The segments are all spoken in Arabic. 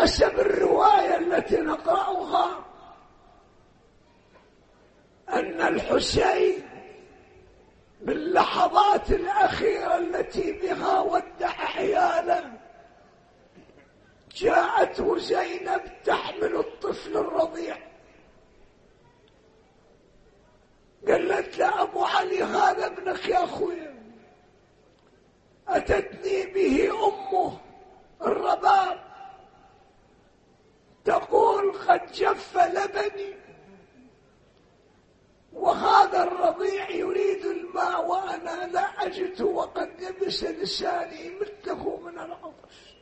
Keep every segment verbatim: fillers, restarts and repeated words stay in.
حسب الرواية التي نقرأها أن الحسين باللحظات الأخيرة التي بها ودع عياله جاءته زينب تحمل الطفل الرضيع، قالت له أبو علي هذا ابنك يا أخوي، أتتني به أمه الرباب تقول قد جف لبني وهذا الرضيع يريد الماء وأنا لا أجد وقد يبس لساني مثله من العطش،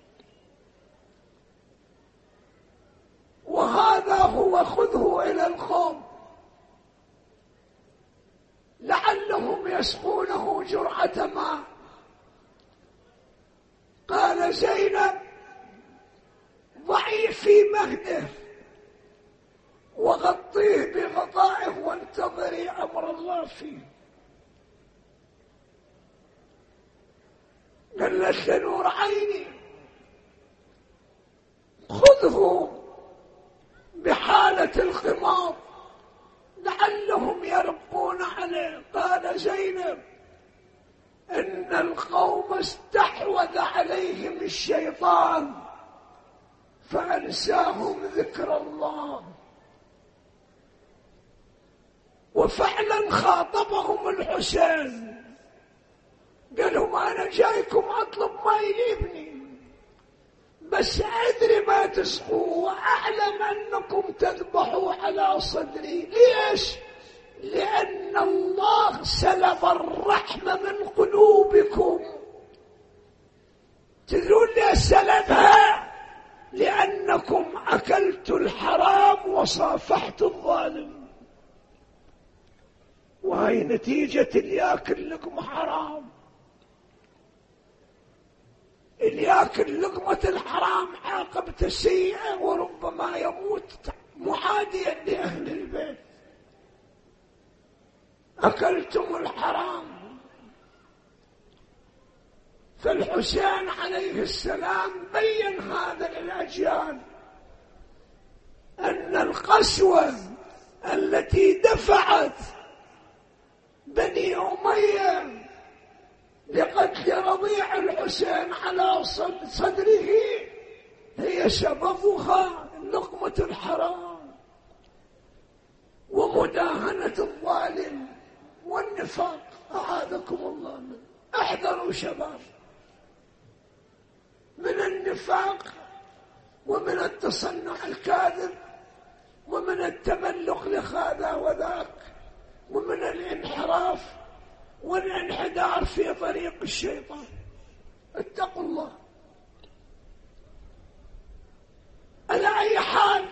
وهذا هو خذه إلى القوم لعلهم يسقونه جرعة ماء. قال زينب ضعيه في مهده وغطيه بغطائه وانتظري أمر الله فيه. قالت لنور عيني خذه بحالة الخمار لعلهم يربون عليه. قال زينب إن القوم استحوذ عليهم الشيطان فأنساهم ذكر الله، وفعلا خاطبهم الحسين قالوا ما أنا جايكم أطلب ماء لابني بس أدري ما تسقوا وأعلم أنكم تذبحوا على صدري. ليش؟ لأن الله سلب الرحمة من قلوبكم. تدرون ليه سلبها؟ لأنكم أكلتوا الحرام وصافحتوا الظالم، وهي نتيجة اللي ياكل لقمة حرام. اللي ياكل لقمة الحرام عاقبته سيئة وربما يموت معاديا لأهل البيت. أكلتم الحرام. فالحسين عليه السلام بين هذا للأجيال أن القسوة التي دفعت بني أمية لقتل رضيع الحسين على صدره هي سببها لقمة الحرام ومداهنة الظالم والنفاق. أعاذكم الله منه. احذروا شباب من النفاق ومن التصنع الكاذب ومن التملق لهذا وذاك ومن الانحراف والانحدار في طريق الشيطان. اتقوا الله. على أي حال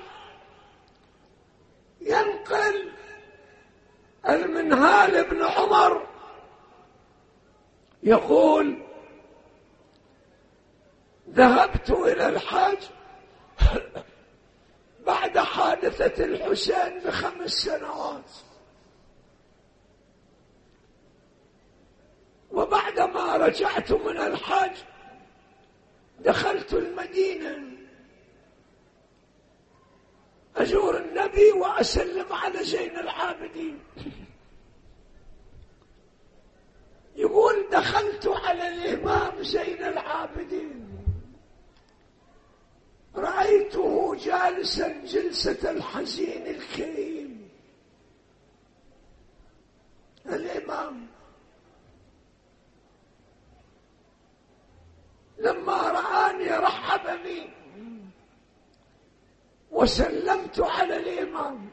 ينقل المنهال بن عمر يقول ذهبت إلى الحاج بعد حادثة الحسين بخمس سنوات، وبعدما رجعت من الحج دخلت المدينة أزور النبي وأسلم على زين العابدين. يقول دخلت على الإمام زين العابدين رأيته جالسا جلسة الحزين الكريم. الإمام لما رآني رحب بي وسلمت على الإمام.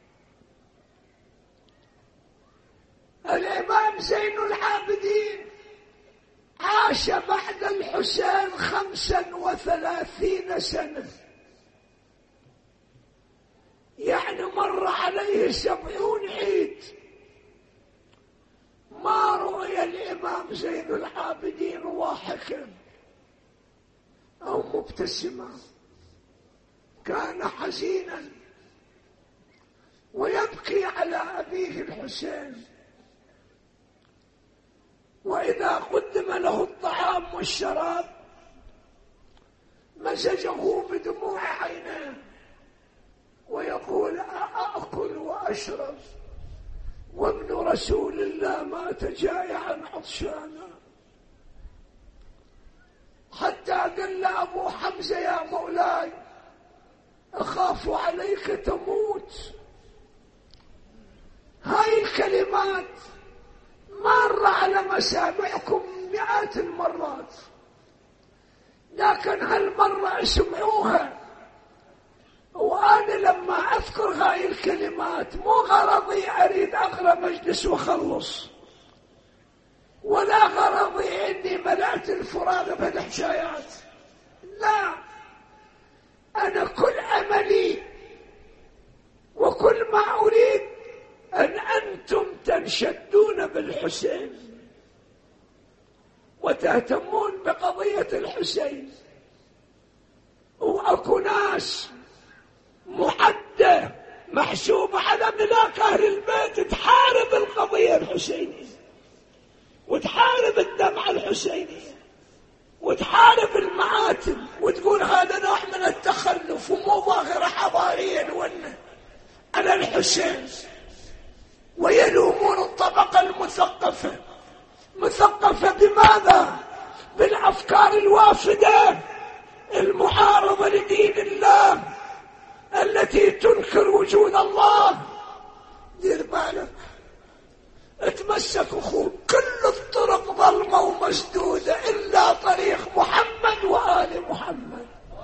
الإمام زين العابدين عاش بعد الحسين خمسا وثلاثين سنة، يعني مر عليه سبعون عيد ما رؤي الإمام زين العابدين ضاحكا أو مبتسما. كان حزينا ويبكي على أبيه الحسين، وإذا قدم له الطعام والشراب مزجه بدموع عينيه ويقول أأكل وأشرب وابن رسول الله مات جائعا عطشانا، حتى قال أبو حمزة يا مولاي أخاف عليك تموت. هاي الكلمات مر على مسامعكم مئات المرات، لكن هالمرة اسمعوها. وأنا لما أذكر هاي الكلمات مو غرضي أريد أقرأ مجلس وخلص، ولا غرضي إني ملأت الفراغ بالحكايات، لا، أنا كل أملي وكل ما أريد أن أنتم تنشدون بالحسين وتهتمون بقضية الحسين، وأكو ناس محدة محسوبة على ملاك أهل البيت تحارب القضية الحسينية وتحارب الدمعة الحسينية وتحارب المعاتم وتقول هذا نوع من التخلف ومو ظاهرة حضارية وأن على الحسين، ويلومون الطبقة المثقفة. مثقفة بماذا؟ بالأفكار الوافدة المعارضة لدين الله التي تنكر وجود الله. دير بالك، اتمسك اخوك، كل الطرق ظلمة ومسدودة إلا طريق محمد وآل محمد.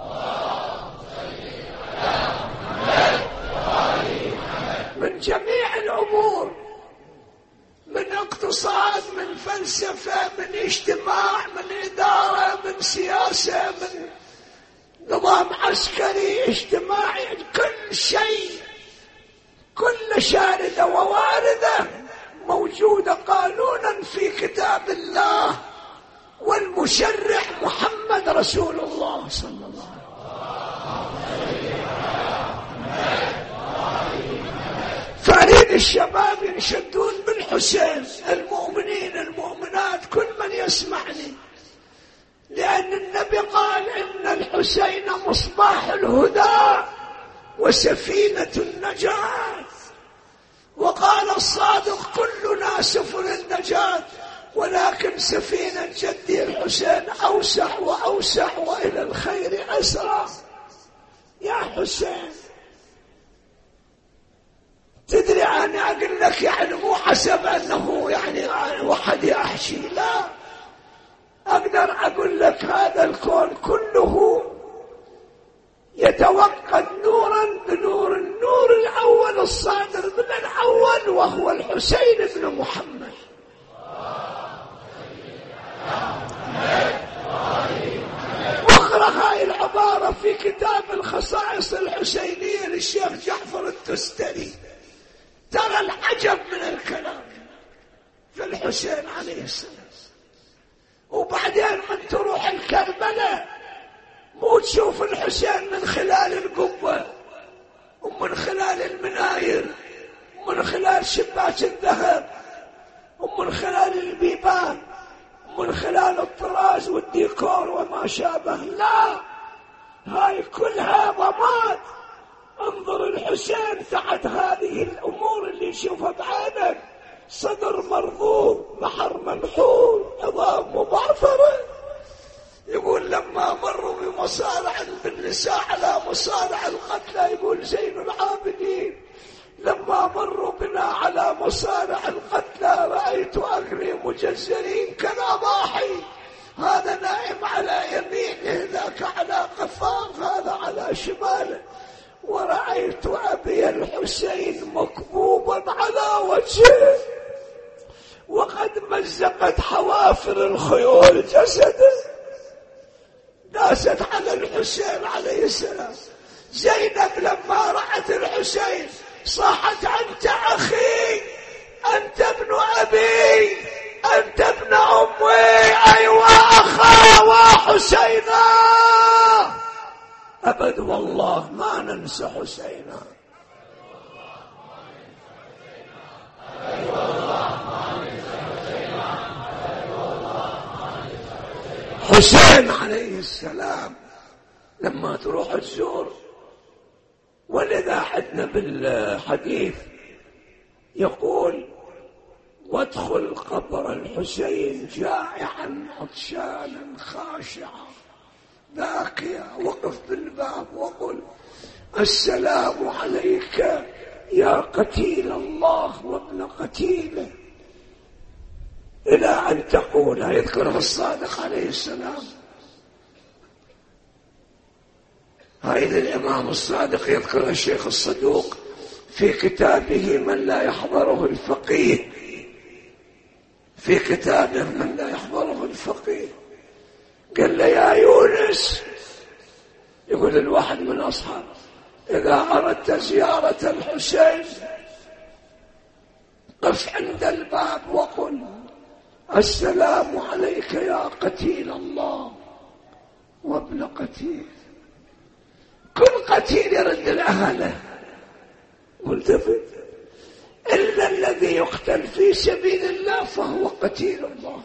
من جميع الأمور، من اقتصاد، من فلسفة، من اجتماع، من إدارة، من سياسة، من نظام عسكري اجتماعي، كل شيء، كل شاردة وواردة موجودة قانونا في كتاب الله، والمشرع محمد رسول الله صلى الله عليه وسلم. فأريد الشباب ينشدون بالحسين، المؤمنين المؤمنات، كل من يسمعني، لأن النبي قال إن الحسين مصباح الهدى وسفينة النجاة، وقال الصادق كلنا سفن النجاة، ولكن سفينة جدي الحسين أوسع وأوسع وإلى الخير أسرع. يا حسين، تدري أنا أقول لك يعني مو حسب أنه يعني وحدي أحشي، لا، أقدر أقول لك هذا الكون كله يتوقد نورا بنور النور الأول الصادر من الأول، وهو الحسين بن محمد. واقرأ هاي العبارة في كتاب الخصائص الحسينية للشيخ جعفر التستري، ترى العجب من الكلام في الحسين عليه السلام. وبعدين من تروح الكربلاء مو تشوف الحسين من خلال القبة ومن خلال المناير ومن خلال شباك الذهب ومن خلال البيبان ومن خلال الطراز والديكور وما شابه، لا، هاي كلها ضمات. انظر الحسين تحت هذه الأمور اللي يشوفها بعينك، صدر مرضوب، محر منحور، عظام مبعثرة. يقول لما مروا بمصارع بالنساء على مصارع القتلى، يقول زين العابدين لما مروا بنا على مصارع القتلى رأيت أغري مجزرين كالأضاحي، هذا نائم على يمينه، ذاك على قفاه، هذا على شماله، ورأيت أبي الحسين مكبوبا على وجهه وقد مزقت حوافر الخيول جسده، داست على الحسين عليه السلام. زينب لما رأت الحسين صاحت أنت أخي، أنت ابن أبي، أنت ابن أمي، أيوة أخا وحسينا. أبد والله ما ننسى حسينا. حسين عليه السلام لما تروح تزور. ولذا عندنا بالحديث يقول وادخل قبر الحسين جائعا عطشانا خاشعا باكيا، وقف بالباب وقل السلام عليك يا قتيل الله وابن قتيله، إلى أن تقول. يذكره الصادق عليه السلام. هذا الإمام الصادق يذكر الشيخ الصدوق في كتابه من لا يحضره الفقيه، في كتابه من لا يحضره الفقيه قال له يا يونس، يقول الواحد من أصحابه إذا أردت زيارة الحسين قف عند الباب وقل السلام عليك يا قتيل الله وابن قتيل. كل قتيل يرد الأهله ملتفت، إلا الذي يقتل في سبيل الله فهو قتيل الله.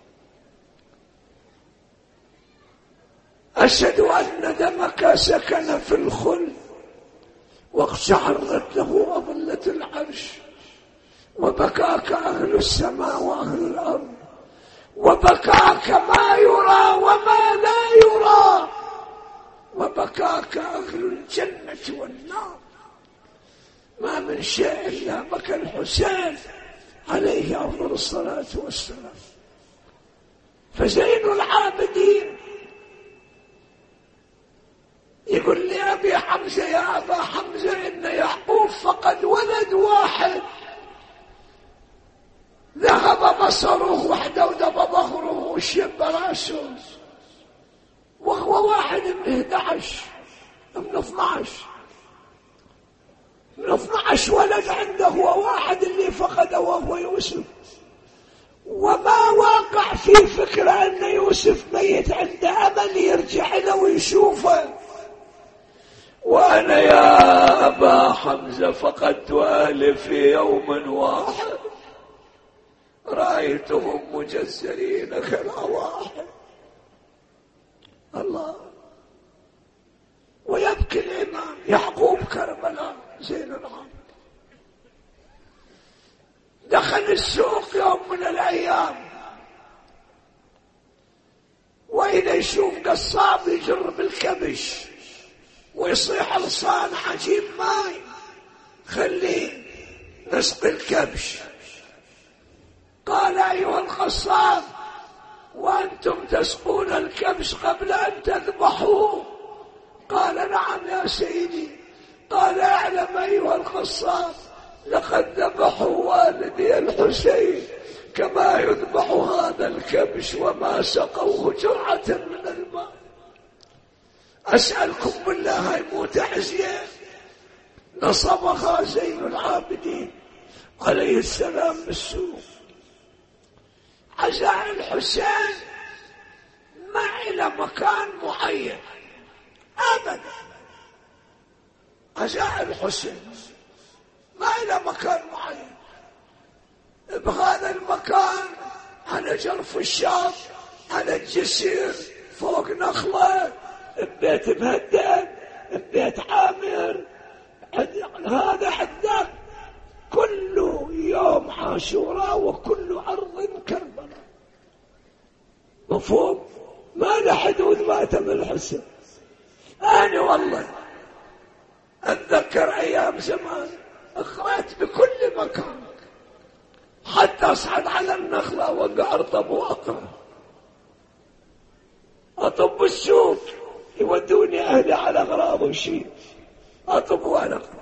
أشهد أن دمك سكن في الخلد واقشعرت له أظلة العرش، وبكاك أهل السماء وأهل الأرض، وبكاك ما يرى وما لا يرى، وبكاك أهل الجنة والنار. ما من شيء إلا بكى الحسين عليه أفضل الصلاة والسلام. فزين العابدين يقول لي أبي حمزة يا أبا حمزة إن يعقوب فقد ولد واحد ذهب بصره وحده ودب ظهره وشب راسه، وهو واحد من احد عشر من اثنى عشر من اثنى عشر ولد عنده، هو واحد اللي فقده وهو يوسف. وما واقع في فكرة أن يوسف ميت، عنده أمل يرجع له ويشوفه. وأنا يا أبا حمزة فقدت أهلي في يوم واحد رأيتهم مجزرين كالأواحد. الله. ويبكي الإمام يعقوب كربلاء زين العابدين. دخل السوق يوم من الأيام وإذا يشوف قصاب يجر بالكبش ويصيح لسان عجيب ماي خليه نسقي الكبش. قال أيها القصاب وأنتم تسقون الكبش قبل أن تذبحوه؟ قال نعم يا سيدي. قال اعلم أيها القصاب لقد ذبحوا والدي الحسين كما يذبح هذا الكبش وما سقوه جرعة من الماء. أسألكم بالله يموت عزيز نصبها زين العابدين عليه السلام بالسوق. عزاء الحسين ما إلى مكان معين أبدا. عزاء الحسين ما إلى مكان معين. بهذا المكان على جرف الشاط، على الجسر، فوق نخلة، ببيت مهدد، ببيت عامر، هذا حدك كل يوم عاشوراء وكل أرض كربلاء. مفهوم؟ ما له حدود ماتم الحسين. أنا والله أتذكر أيام زمان أخرجت بكل مكان حتى أصعد على النخلة وأقع أرطب وأقرأ أطب السوق يودوني أهلي على أغراض وشيء أطب وأنا أقرأ.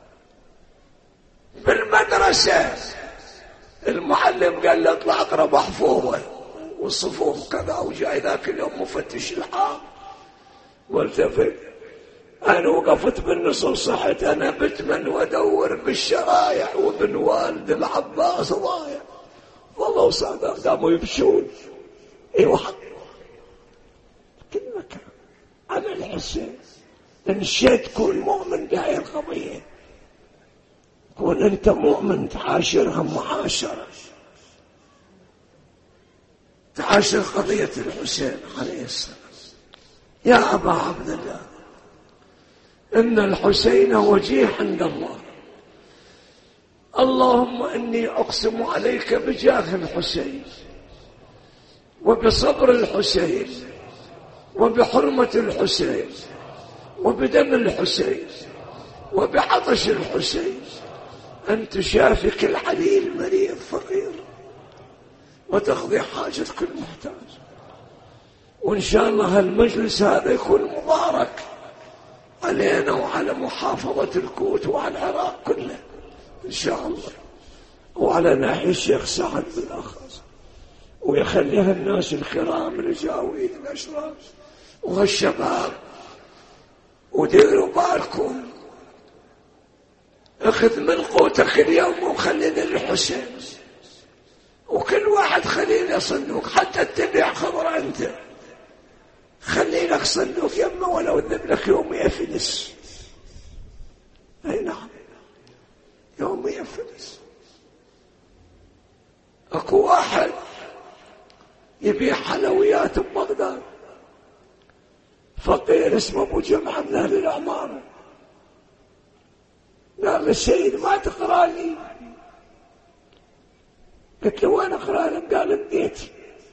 بالمدرسة المعلم قال لي اطلع اقرأ محفوظة والصفوف كذا، وجاي ذاك اليوم مفتش الحام والتفت. أنا وقفت بالنص صحت أنا بتمن وأدور بالشرايع وابن والد العباس ضايع. والله وصادق قاموا يبشون. ايوه حق كل مكان. أنا الحسين إن شئت تكون مؤمن بهاي القضية، كون أنت مؤمن تعاشرها معاشرة، تعاشر قضية الحسين عليه السلام. يا أبا عبد الله إن الحسين وجيه عند الله، اللهم إني أقسم عليك بجاه الحسين وبصبر الحسين وبحرمة الحسين وبدم الحسين وبعطش الحسين أن تشافك العلي المريض فقير وتقضي حاجة كل محتاج. وإن شاء الله هالمجلس هذا يكون مبارك علينا وعلى محافظة الكوت وعلى العراق كله إن شاء الله، وعلى ناحية الشيخ سعد بالأخص، ويخليها الناس الكرام الجاوين الأشراف وهالشباب، وديروا بالكم اخذ من قوتك اليوم وخلينا للحسين، وكل واحد خلينا صندوق، حتى تبيع خضرة انت خلي لك صندوق يمه ولو ذب لك يومية فلس. اي نعم يومية فلس. اكو واحد يبيع حلويات ببغداد فقير اسمه ابو جمعة من اهل العمارة، قال السيد ما تقرا لي؟ قلت له وين اقرا لك؟ قال بديتي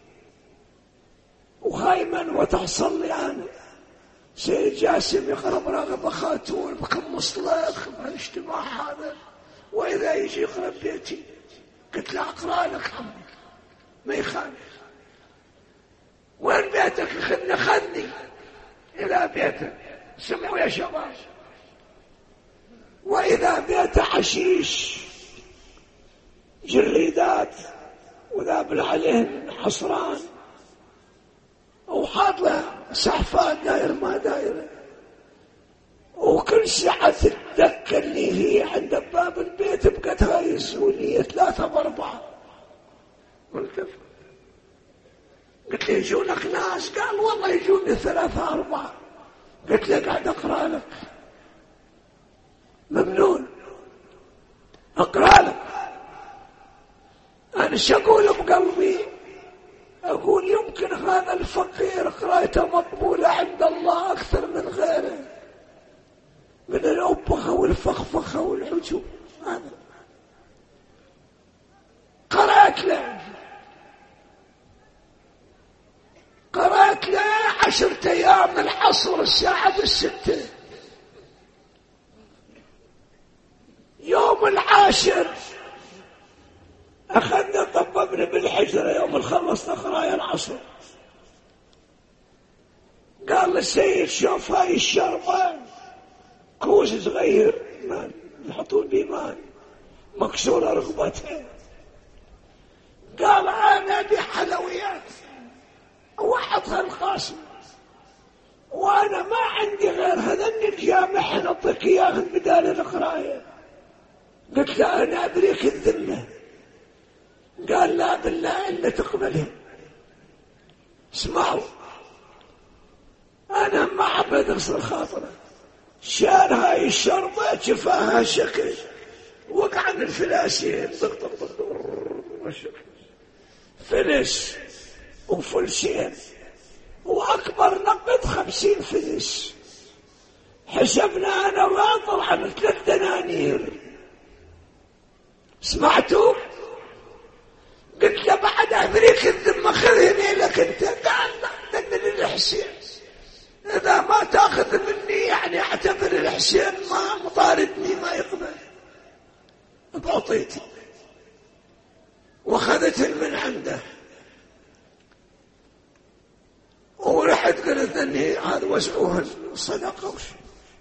وخايما وتحصل لي انا. سيد جاسم يقرا براغب خاتون بكم مصلخ بالاجتماع هذا، واذا يجي يقرا بيتي. قلت له اقرا لك عمي ما يخالف. وين بيتك؟ خذني خذني الى بيتك. سمعوا يا شباب، واذا بيته حشيش جريدات وذابل عليهن حصران وحاط له سحفات داير ما دايره، وكل ساعة الدكة اللي هي عند باب البيت بقت هاي السولية ثلاثة باربعة. قلت قلت له يجونك ناس؟ قال والله يجوني ثلاثة أربعة. قلت له قاعد أقرأ لك. ممنون أقرأ لك. أنا شو أقول بقلبي؟ أقول يمكن هذا الفقير قراءته مقبولة عند الله أكثر من غيره من الأبخة والفخفخة والعجوب. هذا قرأت له قرأت له عشرة أيام العصر الساعة الستة. يوم العاشر أخذنا طببنا بالحجرة يوم الخمس قراية العصر. قال للسيد شوف هاي الشربة كوز صغير يحطون بيه ماء مكسورة رغبتها. قال أنا أبي حلويات وأحطها القاسم وأنا ما عندي غير هذن الجامح نعطيك إياهن بدال القراية. قلت له أنا أبريك الذمة. قال لا بالله إلا تقبلها. اسمعوا أنا ما عبد أغسل خاطره. شال هاي الشربة شفاها شكل وقع من الفلاسين دقدق دقدق فلس وفلسين وأكبر نقد خمسين فلس. حسبنا أنا واطل عن ثلاث دنانير. سمعتوا؟ قلت له بعد أمريك الذمة خذني لك أنت. قال لا دن للحسين، إذا ما تأخذ مني يعني اعتبر الحسين ما مطاردني ما يقبل. بعطيتي وأخذت من عنده ورحت قلت أني هذا وزعوها الصدقة وشي.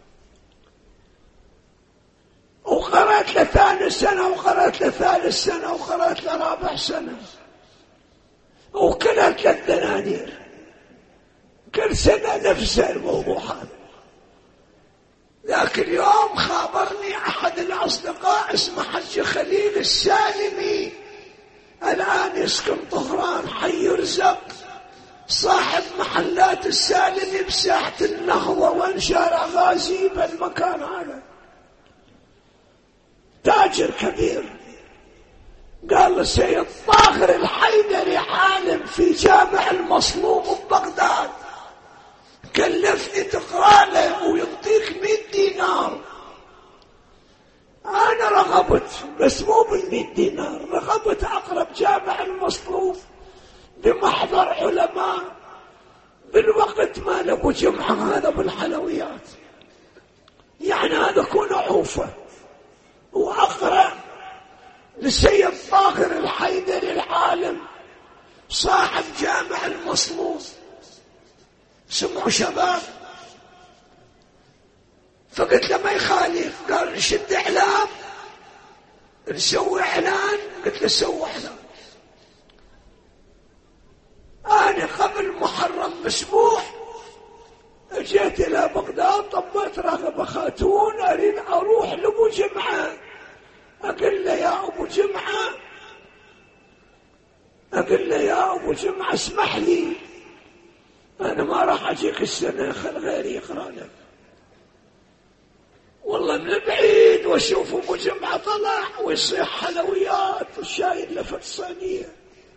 وقرأت له ثاني سنة وقرأت له ثالث سنة وقرأت له رابع سنة وكلها ثلاث دنانير كل سنة نفس الموضوع هذا. لكن اليوم خابرني أحد الأصدقاء اسمه حج خليل السالمي الآن يسكن طهران حي رزق، صاحب محلات السالمي بساحة النهضة وانشارع غازي بالمكان هذا، تاجر كبير. قال له سيد طاهر الحيدري عالم في جامع المصلوب ببغداد كلفني تقرأ له ويعطيك مئة دينار. أنا رغبت بس مو بالمئة دينار، رغبت أقرب جامع المصلوف بمحضر علماء بالوقت ما لأبو جمعة هذا بالحلويات، يعني هذا كون عوفة. وأقرأ لسيد طاهر الحيدري العالم صاحب جامع المصلوف، سمعوا شباب. فقلت له ما يخالف، قال نشد إعلام نسوي إعلان. قلت له سوي إعلان. أنا قبل محرم بأسبوع جيت إلى بغداد، طبيت رغبة خاتون أريد أروح لأبو جمعة. أقول له يا أبو جمعة أقول له يا أبو جمعة اسمح لي، أنا ما راح أجيك السنة، خل غيري يقرأ لك. والله من بعيد واشوف ابو جمعة طلع ويصيح حلويات وشايل لفت صينية.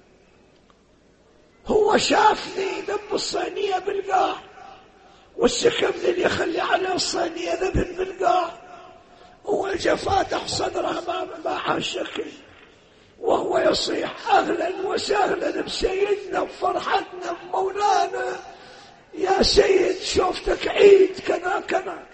هو شافني ذب الصينية بالقاع، والسكم اللي يخلي على الصينية ذبن بالقاع، وجا فاتح صدره مع الشكل وهو يصيح اهلا وسهلا بسيدنا بفرحتنا بمولانا، يا سيد شوفتك عيد كذا كذا.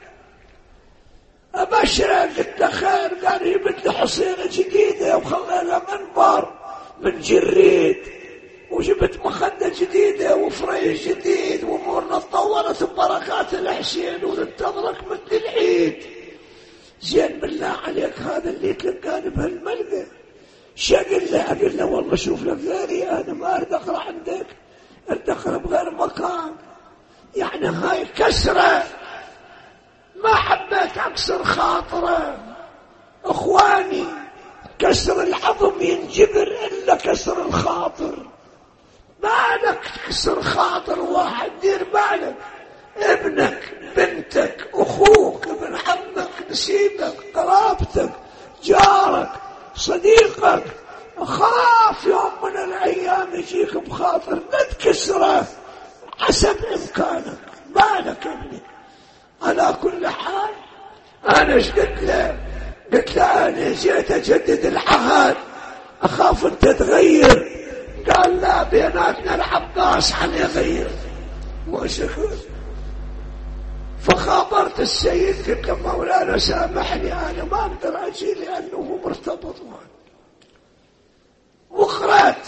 أبشره قلت له خير. قال جبت له حصينة جديدة وخلى له منبر من جريد، وجبت مخدة جديدة وفريش جديد، وامورنا تطورت ببركات الحسين وننتظرك مثل العيد. زين بالله عليك هذا اللي تلقاني بهالملقى شقل له؟ أقول له والله شوف لك غيري، أنا ما أريد أقرأ عندك، أريد أقرأ بغير مكان. يعني هاي كسرة، ما حبيت أكسر خاطره. أخواني كسر العظم ينجبر إلا كسر الخاطر. بالك تكسر خاطر واحد، دير بالك ابنك بنتك أخوك ابن عمك نسيبك قرابتك جارك صديقك، خاف يوم من الأيام يجيك بخاطر لا تكسره حسب إمكانك. بالك ابني. على كل حال أنا ايش قلت له؟ قلت له أنا جيت أجدد العهد، أخاف أنت تغير. قال لا، بيناتنا العباس حنغير. وشكر. فخابرت السيد قلت له مولانا سامحني، أنا ما أقدر أجي لأنه هو مرتبط معي. وقرأت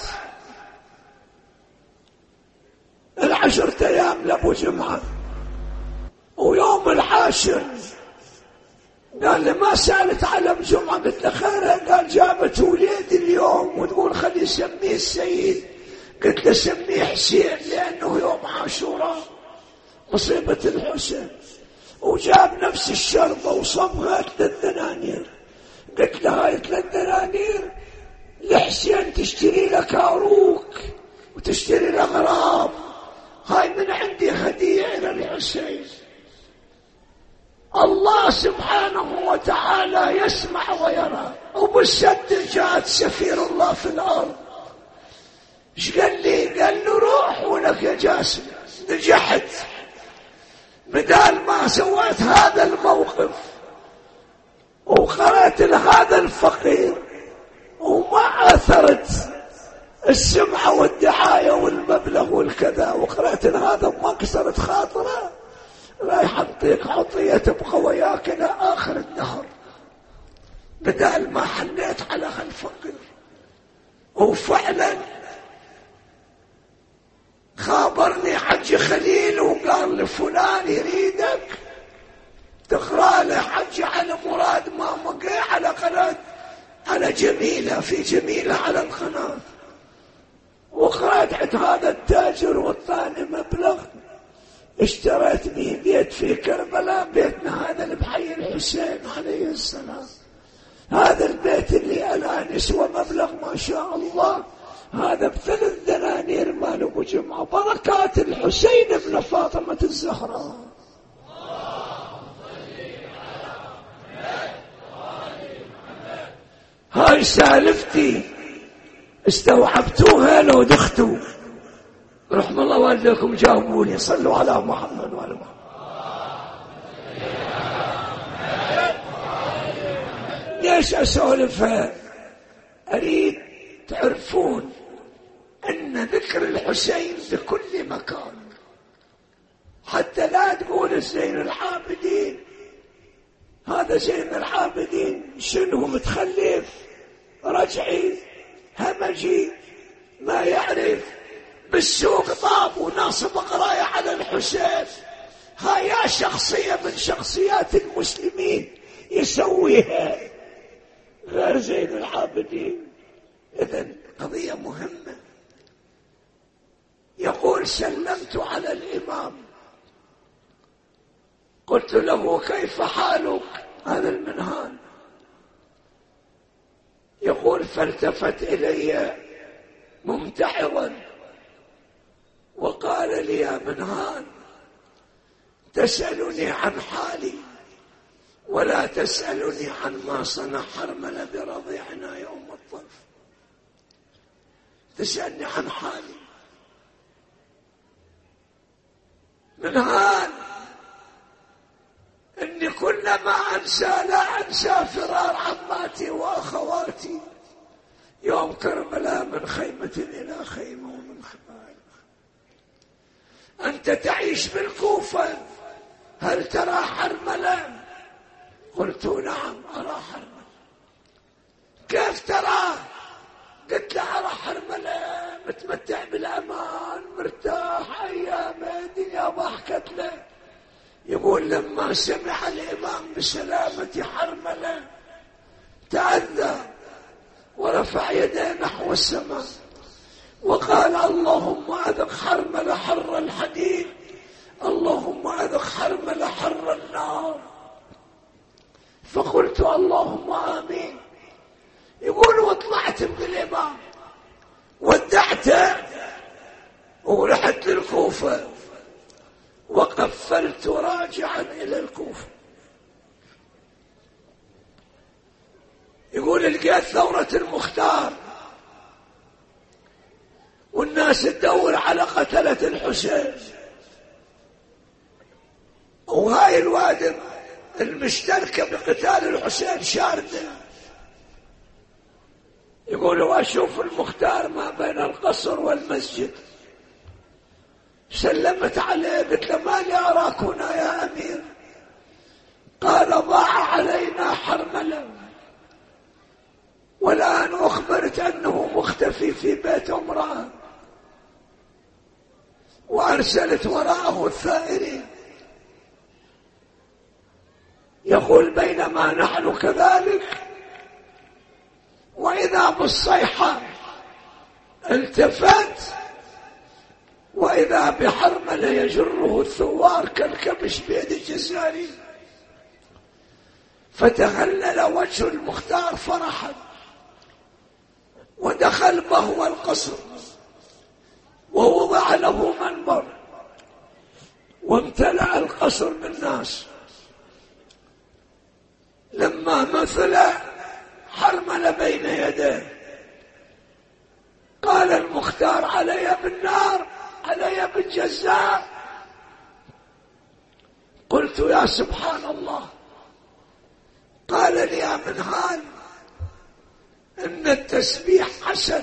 العشرة أيام لأبو جمعة، ويوم العاشر قال لي ما سألت على جمعة؟ قلت له خير. قال جابت وليدي اليوم وتقول خلي يسميه السيد. قلت له سميه حسين لأنه يوم عاشوراء مصيبة الحسين. وجاب نفس الشربة وصبغت للدنانير. قلت له هاي ثلاث دنانير لحسين تشتري لك عروق وتشتري له غراب، هاي من عندي هدية إلى الحسين. الله سبحانه وتعالى يسمع ويرى. وبالسد جاءت سفير الله في الأرض. ايش قال لي؟ قال له روح ولك يا جاسم. نجحت بدال ما سويت هذا الموقف وقرأت لهذا الفقير وما أثرت السمعة والدعاية والمبلغ والكذا، وقرأت لهذا ما كسرت خاطره، رايح أعطيك عطية تبقى وياك إلى آخر الدهر بدال ما حنيت على هالفقير. وفعلا خابرني حج خليل وقال لفلان يريدك تقرأ له حج على مراد ما مقي على قناة على جميلة، في جميلة على القناة. وقرأت عند هذا التاجر والثاني مبلغ، اشتريت به بيت في كربلاء، بيتنا هذا اللي بحي الحسين عليه السلام. هذا البيت اللي الآن يسوى مبلغ ما شاء الله، هذا بثلاث دنانير مال أبو جمعة، بركات الحسين بن فاطمة الزهراء. هاي سالفتي استوعبتوها لو دختوا. رحم الله والديكم جاوبوني، صلوا على محمد وعلى محمد. ليش أسولفها؟ أريد تعرفون أن ذكر الحسين بكل مكان، حتى لا تقول زين العابدين، هذا زين العابدين شنو متخلف رجعي همجي ما يعرف، بالسوق طاب وناصب قراية على الحسين. هاي شخصية من شخصيات المسلمين يسويها غير زين العابدين. إذن قضية مهمة. يقول سلمت على الإمام، قلت له كيف حالك؟ هذا المنهال. يقول فالتفت إلي ممتعضا وقال لي يا منهال تسألني عن حالي ولا تسألني عن ما صنع حرملة برضيعنا يوم الطرف، تسألني عن حالي. منهال إني كلما أنسى لا أنسى فرار عماتي وأخواتي يوم كربلاء من خيمة إلى خيمة ومن خبال. أنت تعيش بالكوفة، هل ترى حرملة؟ قلت نعم أرى حرملة. كيف ترى؟ قلت له أرى حرملة متمتع بالأمان مرتاح أيام الدنيا ضحكت له. يقول لما سمع الإمام بسلامة حرملة تأذى ورفع يديه نحو السماء وقال اللهم أذق حرملة حر الحديد، اللهم أذق حرملة حر النار. فقلت اللهم آمين. يقول وطلعت من الإمام ودعته ورحت للكوفة وقفلت راجعا إلى الكوفة. يقول لقيت ثورة المختار والناس تدور على قتلة الحسين، وهاي الوادم المشتركة بقتال الحسين شاردة. يقول واشوف المختار ما بين القصر والمسجد. سلمت عليه قلت له ما لي أراك هنا يا أمير؟ قال ضاع علينا حرملة والآن أخبرت أنه مختفي في بيت امرأة وأرسلت وراءه الثائرين. يقول بينما نحن كذلك وإذا بالصيحة التفت وإذا بحرملة يجره الثوار كالكبش بيد الجزاري. فتهلل وجه المختار فرحا ودخل بهو القصر ووضع له منبر وامتلأ القصر بالناس. لما مثل حرملة بين يديه قال المختار علي بالنار علي بالجزاء. قلت يا سبحان الله. قال لي يا منهال إن التسبيح حسن،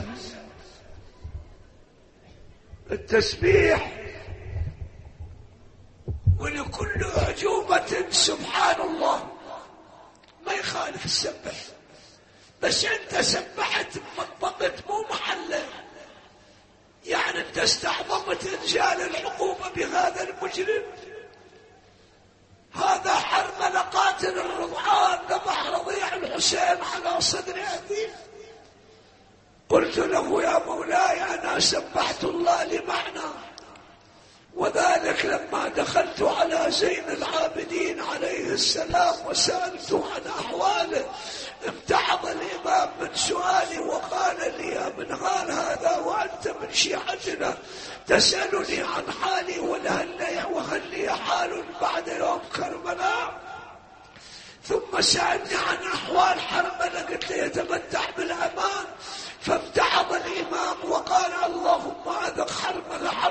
التسبيح ولكل أعجوبة سبحان الله، ما يخالف السبح، بس أنت سبحت مطبقت مو محله، يعني أنت استعظمت إنزال العقوبة بهذا المجرم. هذا حرملة قاتل الرضعان ذبح رضيع الحسين على صدر أبيه. قلت له يا مولاي أنا سبحت الله لمعنى، وذلك لما دخلت على زين العابدين عليه السلام وسألته عن أحواله امتحض الإمام من سؤالي وقال لي يا منهال هذا وأنت من شيعتنا تسألني عن حالي وهل لي, وهل لي حال بعد يوم كربلاء؟ ثم سألني عن أحوال حرملة قلت له يتمتع بالأمان. فامتحض الإمام وقال اللهم أذق حرملة حر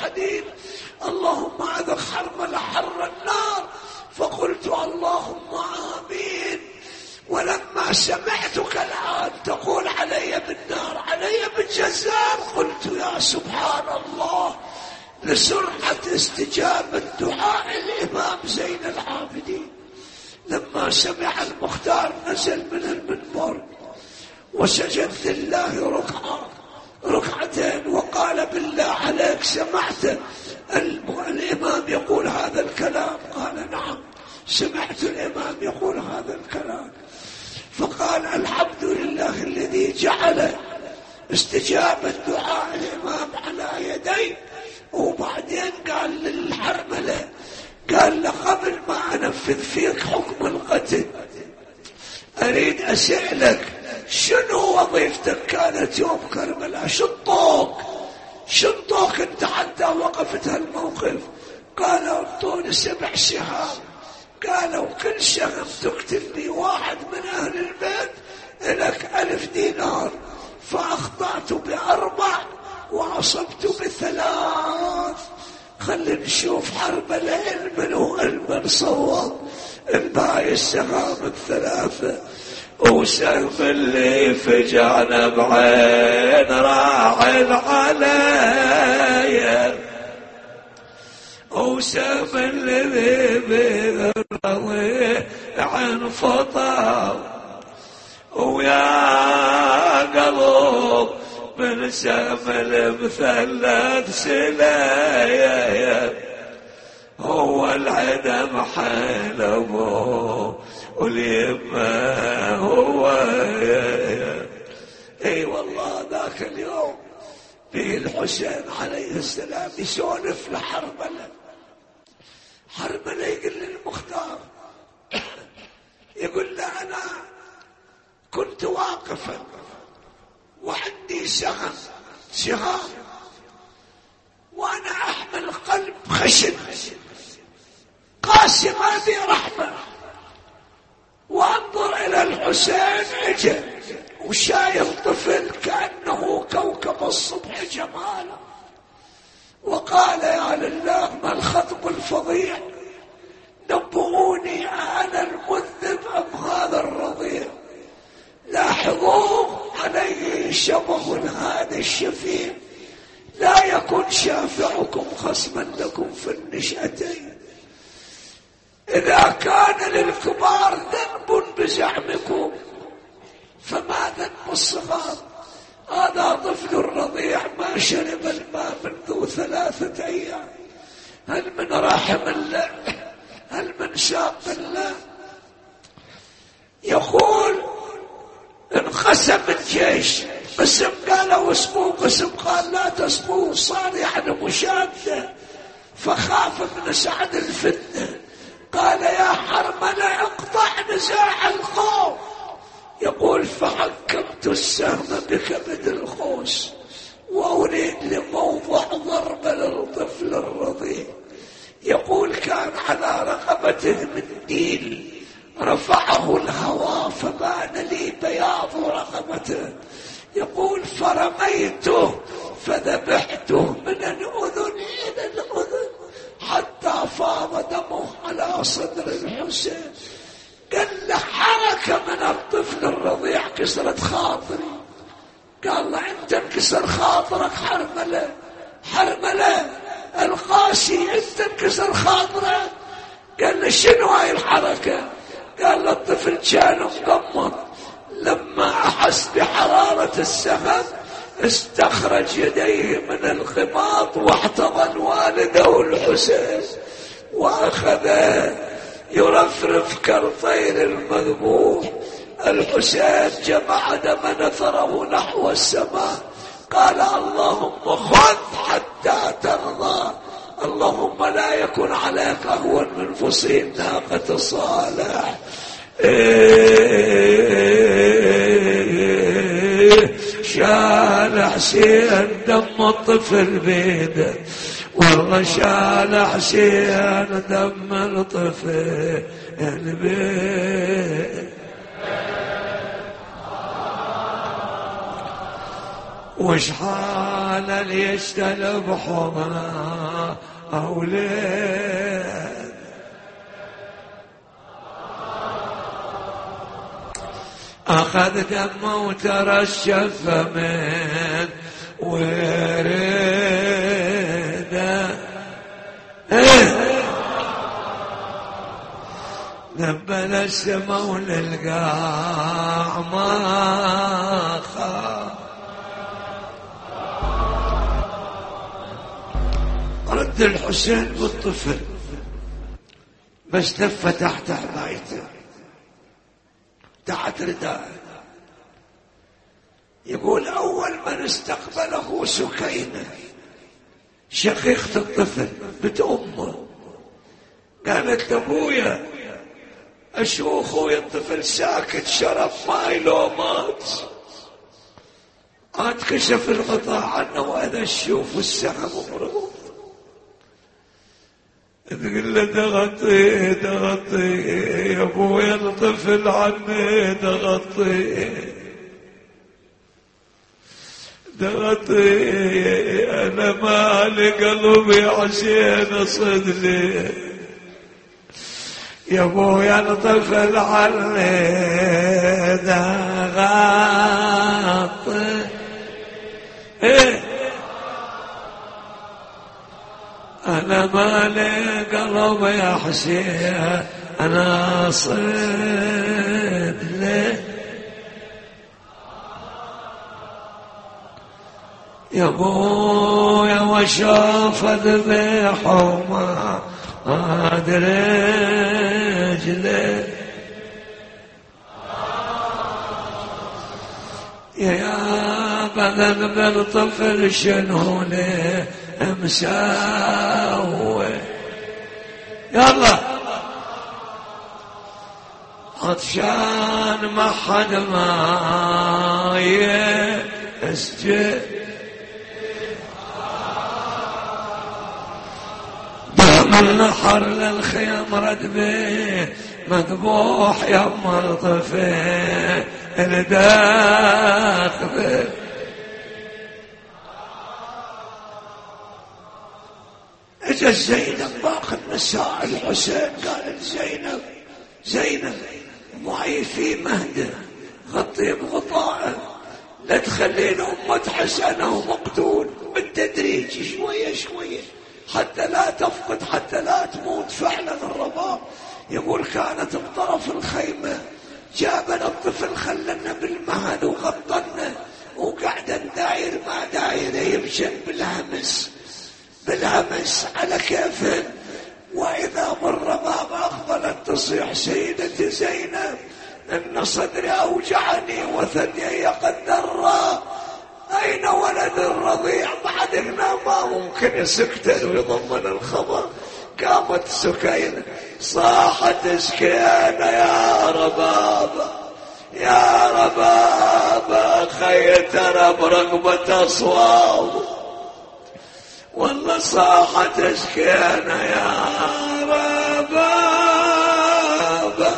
الحديد اللهم أذق حرملة حر النار. فقلت اللهم آمين. ولما سمعتك الآن تقول علي بالنار علي بالجزار قلت يا سبحان الله لسرعة استجابة دعاء الإمام زين العابدين. لما سمع المختار نزل من المنبر وسجد لله ركعة ركعتين وقال بالله عليك سمعت الإمام يقول هذا الكلام؟ قال نعم سمعت الإمام يقول هذا الكلام. فقال الحمد لله الذي جعل استجابة دعاء الإمام على يديه. وبعدين قال للحرملة قال له قبل ما أنفذ فيك حكم القتل أريد أسألك شنو وظيفتك كانت يوم كربلاء؟ شطوك شطوك انت حتى وقفت هالموقف؟ قال اعطوني سبع سهام. قالوا كل سهم تقتل لي واحد من أهل البيت لك ألف دينار. فأخطأت بأربع وعصبت بثلاث. خلينا نشوف حرب الليل منو المن صوب الباقي السهام الثلاثة. وسهم اللي فجعنا بعين راعل عليا وسهم اللي بغروي عن فطر. ويا قلب من سهم المثلث سلايا هو العدم حلبه واليمه هو اي والله ذاك اليوم به الحسين عليه السلام يسولف لحرملة. حرملة يقول للمختار يقول له أنا كنت واقفا وعندي سهم سهام وأنا أحمل قلب خشن قاسي ما بي رحمة وأنظر إلى الحسين أجل وشايف طفل كأنه كوكب الصبح جمالا. وقال يا لله ما الخطب الفظيع نبئوني أنا المذنب أم هذا الرضيع؟ لاحظوه عليه شبه هذا الشفيع لا يكن شافعكم خصما لكم في النشأتين. إذا كان للكبار ذنب بزعمكم فما ذنب الصغار؟ هذا طفل رضيع ما شرب الماء منذ ثلاثة أيام. هل من رحم الله؟ هل من شاق الله؟ يقول انقسم الجيش قسم قالوا اسقوا قسم قال لا تسقوا. صار يعني مشادة فخاف من سعد الفتنة. قال يا حرملة اقطع نزاع القوم. يقول فحكمت السهم بكبد الخوس وأريد لموضع ضرب للطفل الرضيع. يقول كان على رقبته منديل رفعه الهواء فبان لي بياض رقبته. يقول فرميته فذبحته من الأذن إلى الأذن حتى فاض دمه على صدر الحسين. قال له حركة من الطفل الرضيع كسرت خاطري. قال له انت انكسر خاطرك حرملة حرملة القاسي انت انكسر خاطرك؟ قال له شنو هاي الحركة؟ قال له الطفل كان مقمط لما احس بحرارة السهم استخرج يديه من الخماط واحتضن والده الحسين واخذ يرفرف كالطير المذبوح. الحسين جمع دم نثره نحو السماء قال اللهم خذ حتى ترضى. اللهم لا يكن عليك أهون من فصيل ناقة صالح. إيه شال حسين دم الطفل بيده والله شال حسين دم الطفل بيده. وش حال اللي يشتلب حضنه أولاد أخذ دمه وترشف من ورده نبل السما وللقاع ما خاف رد الحسين بالطفل بس لف تحت عبايته تحت رداءه. يقول أول من استقبله سكينة شقيقة الطفل بنت أمه قالت لأبويا أشوف أخوي الطفل ساكت شرف ماي لو مات. عاد كشف الغطاء عنه وأنا أشوف السهم مبروك. تقول له دغطي دغطي يا أبويا الطفل عني دغطي دغطي أنا مالي قلبي عشان صدلي يا ابويا الطفل عني دغطي إيه أنا مالي قلب يا حسين أنا صدلي يا ابويا وشاف ذبيح وما أدري رجلي يا بدن بالطفل شنو لي مساوي يلا عطشان ما حد ما يسجد النحر للخيام ردبي مذبوح يما الطفل الداخل اجا زينب باقي النساء الحسين قالت زينب زينب معي في مهده غطي بغطائه لا تخلين امة حسنه ومقتول بالتدريج شويه شويه حتى لا تفقد حتى لا تموت. فعلا الرباب يقول كانت بطرف الخيمة جابنا الطفل خلنا بالمهد وغطنا وقعد نداير مع دايرة يمشن بالهمس بالهمس على كيفه. وإذا بالرباب أقبلت تصيح سيدتي زينب إن صدري أوجعني وثديي قد درى أين ولد الرضيع بعدنا ما ممكن يسكت ويضمن الخبر. قامت سكينة صاحت سكينة يا ربابة يا ربابة خيتنا برقبة أصواب والله صاحت سكينة يا ربابة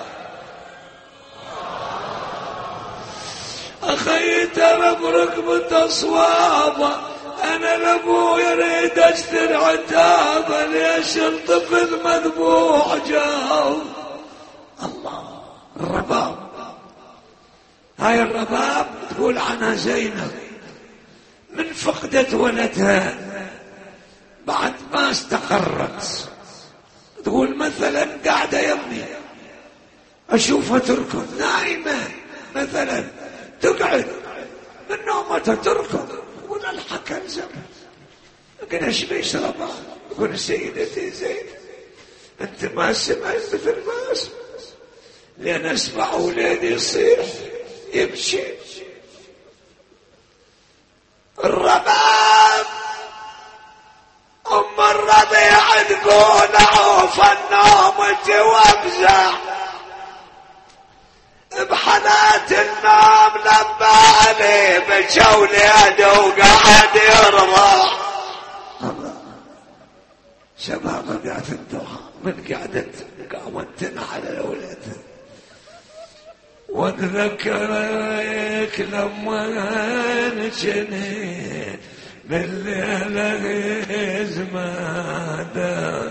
أخيت برقبة أصوابه أنا لابو يريد أشتر عتابه ليش الطفل مذبوح جاو. الله الرباب هاي الرباب تقول عنها زينب من فقدت ولدها بعد ما استقرت تقول مثلا قاعدة يمي أشوفها تركض نايمة مثلا تقعد من نومتها تركض تقول الحكم زمن لكن ايش بيشربها تقول سيدتي زين انت ما سمعت مثل ما اسمع لان اسمع اولادي يصيح يمشي. الرباب ام الربيع تقول عوف النوم توفزع بحالات النوم لما عليه بجول يده وقاعد يرضع. شباب قاعد الدوحة من قعدت قامت تنحل الأولاد واتذكرك لما جنيت بالليلة زمادة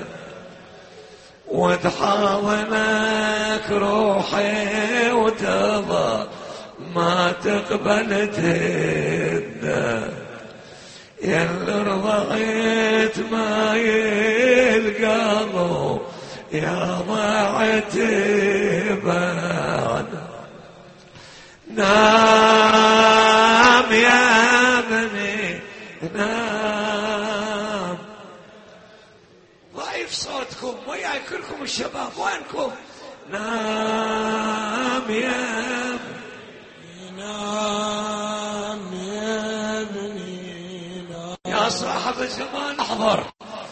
وتحاضنك روحي وتضى ما تقبل تدى يا رضعت ما يلقى يا ضاعت بعد نام يا بني نام ضعيف صوتكم وياي كلكم الشباب وينكم نام يا بني نام يا بني نام يا صاحب الزمان احضر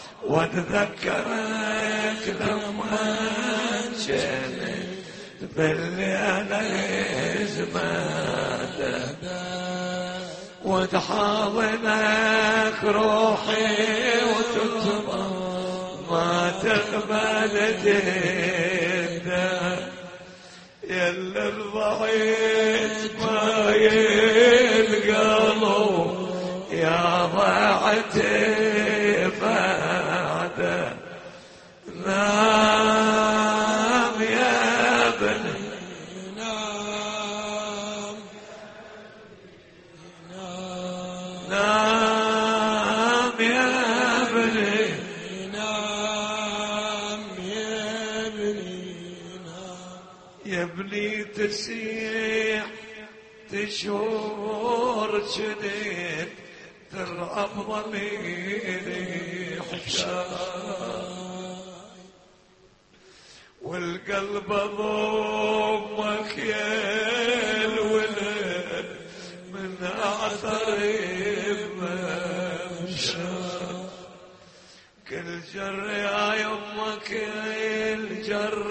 واتذكرك لما جنيت بالليالي زمادة وتحاضنك روحي وتطبع ما تقبل تهدى يلا الضعيف ما يلقى يا ضاعت بعده نام يا بني نام نام يا بني نام يا بني نام يا بني تسيح تشور جنين ترعب ضميري حشاي والقلب ضمك يا الولد من أعثر بمشاي كل جر يا يمك الجر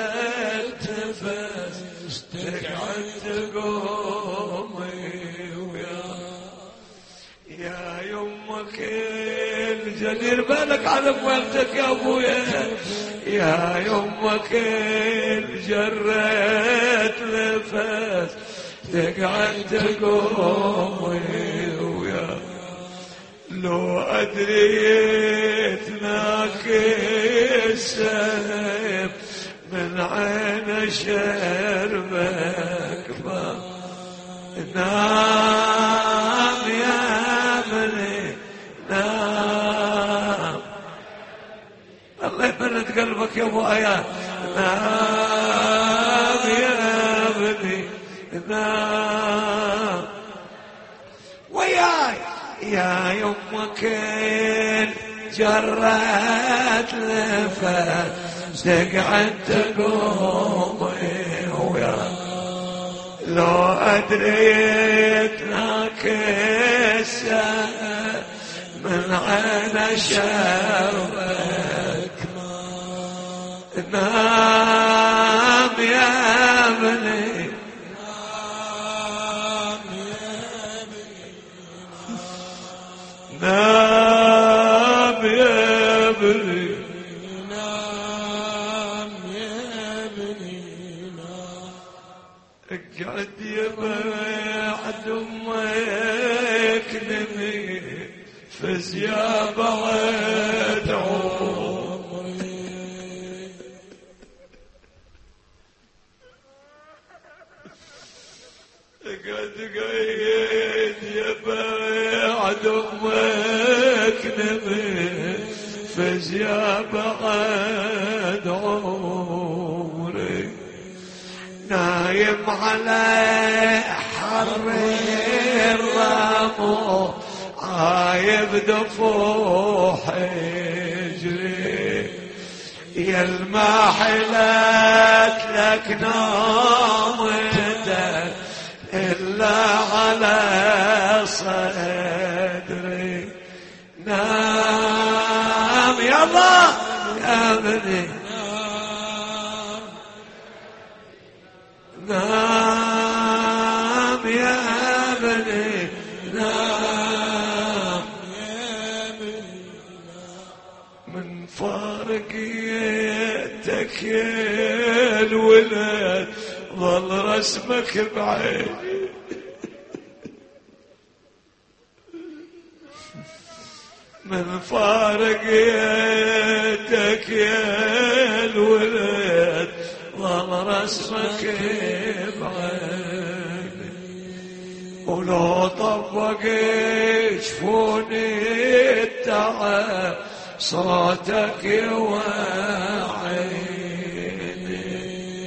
التفت تقعد تقومي يا يمك الجدير بالك على موالتك يا ابويا يا يمك الجريت نفس تقعد تقومي ويا لو ادريت ناكس من عين شربك نام يا بني نام الله يبرد قلبك يا ابو ايان نام يا بني نام وياي يا يمك جرت لفت تقعد تقومي ويا لو أدريت ناكس من عين شربك نام يا بني نام يا بني نام يا بني نام يا بني اقعد يا بعد امك نمي فز يا بعد عمري اقعد قيد يا بعد امك نمي فز يا بعد عمري نايم على حر الرمو عايب دفوح يجري يا الماحلات لك نومتك إلا على صدري نام يا الله يا بني نام يا بني نام يا بني من فارقيتك يا الولد ظل رسمك بعيني من فارقيتك يا الولد ظل رسمك بعيني، ولو طبق جفوني التعب صوتك يوعيني،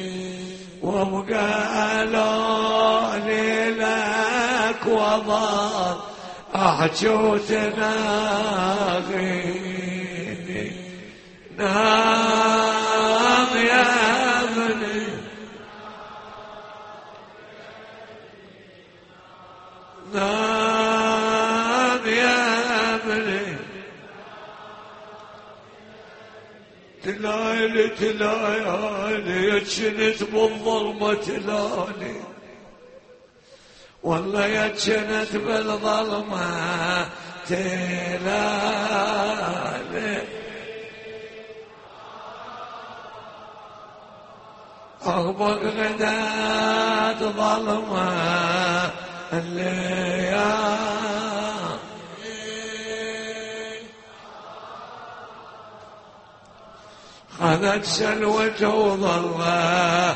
وابقى لوني لك وظل أحجو وتناغيني. نام يا ابني نام يا ابني، تلايلي تلايلي يتشنت بالظلمة تلالي، والله يتشنت بالظلمة تلالي. أغبق غداد ظلمة الليالي، خذت سلوته وظلت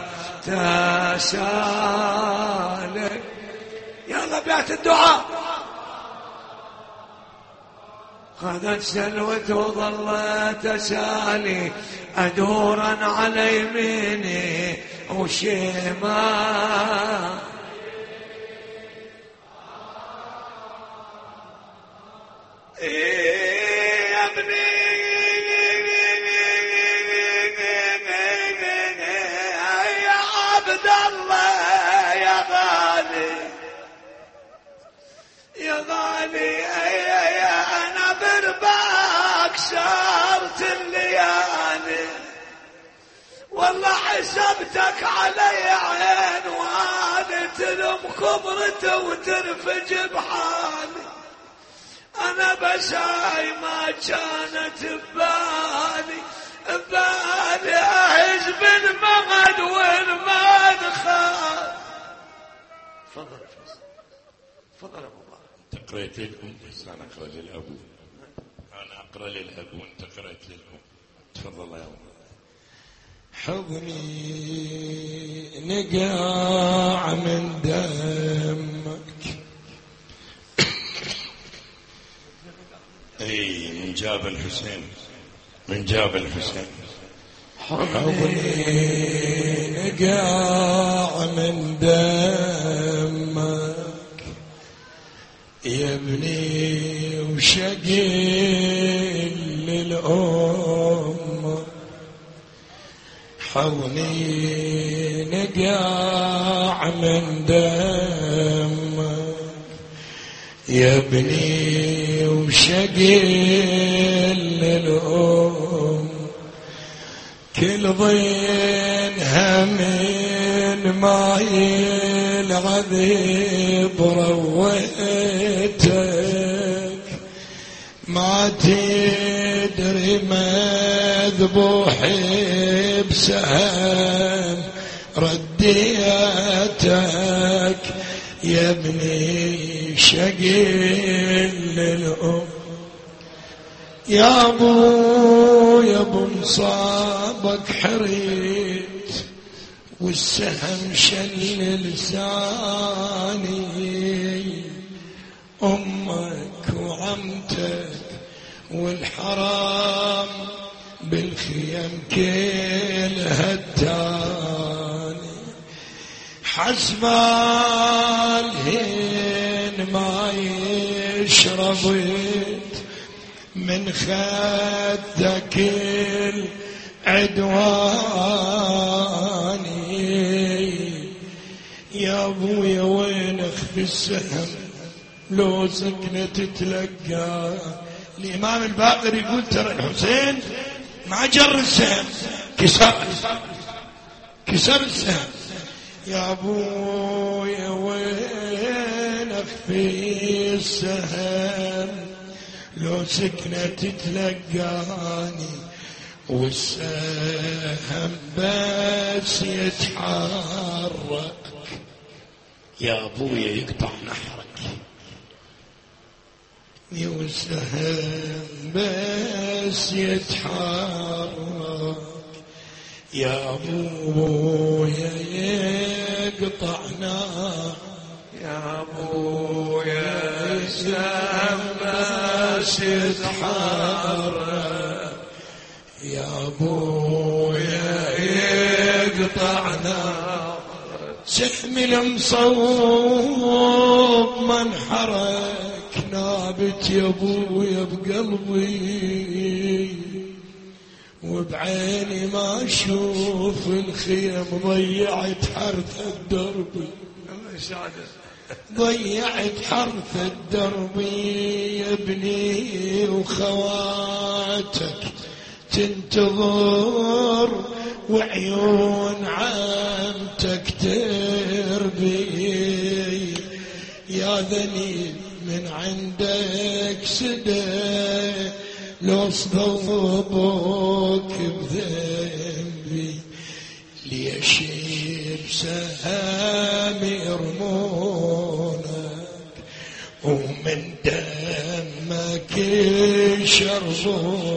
تسالي. يلا بيات الدعاء. خذت سلوته وظلت تسالي، أدورا على يميني وشمال، يا ابني يا عبد الله يا غالي يا غالي، يا انا برباك صارت الليالي، والله حسبتك علي عين واني تلم كبرته وترفج بحالي. أنا بساي ما كانت ببالي ببالي أعز بالمغد والمدخل. تفضل تفضل أبو بكر. أنت قرأت للأم بس أنا أقرأ للأبو. أنا أقرأ للأبو وأنت قرأت للأم. تفضل يا أبو. حضني نقاع من دمك، اي من جاب الحسين من جاب الحسين. حضني نقاع من دمك يا ابني، وشقي للأم. حضني نقاع من دمك يا ابني، وشقي للأم. كل ضين همين ماي العذيب رويتك، ما تدري مذبوحي بسهم رديتك يا ابني، شقي للأم. يا ابو يا ابو مصابك حريت، والسهم شل لساني. امك وعمتك والحرام بالخيم كلها التاني، حسب الهين ما يشربت من خدك العدواني. يا ابويا وين اخفي السهم لو سكنت تتلقى. الامام الباقر يقول ترى الحسين مع جر السهم كسر كسر السهم. يا ابويا وين اخفي السهم لو سكنت تتلقاني، والسهم بس يتحرك يا ابويا يقطع نحرك. والسهم بس يتحرك يا ابويا يقطع نار يا ابويا السهم بس يتحرك يا ابويا يقطع نار سهم المصوب ما انحرك نابت يا ابويا بقلبي وبعيني ما اشوف الخيم ضيعت حرث الدرب ضيعت حرث الدرب يا ابني وخواتك تنتظر وعيون عمتك تربي يا ذني من عندك سدى لو صدبك بذنبي ليش بسهام يرمونك ومن دمك يشربون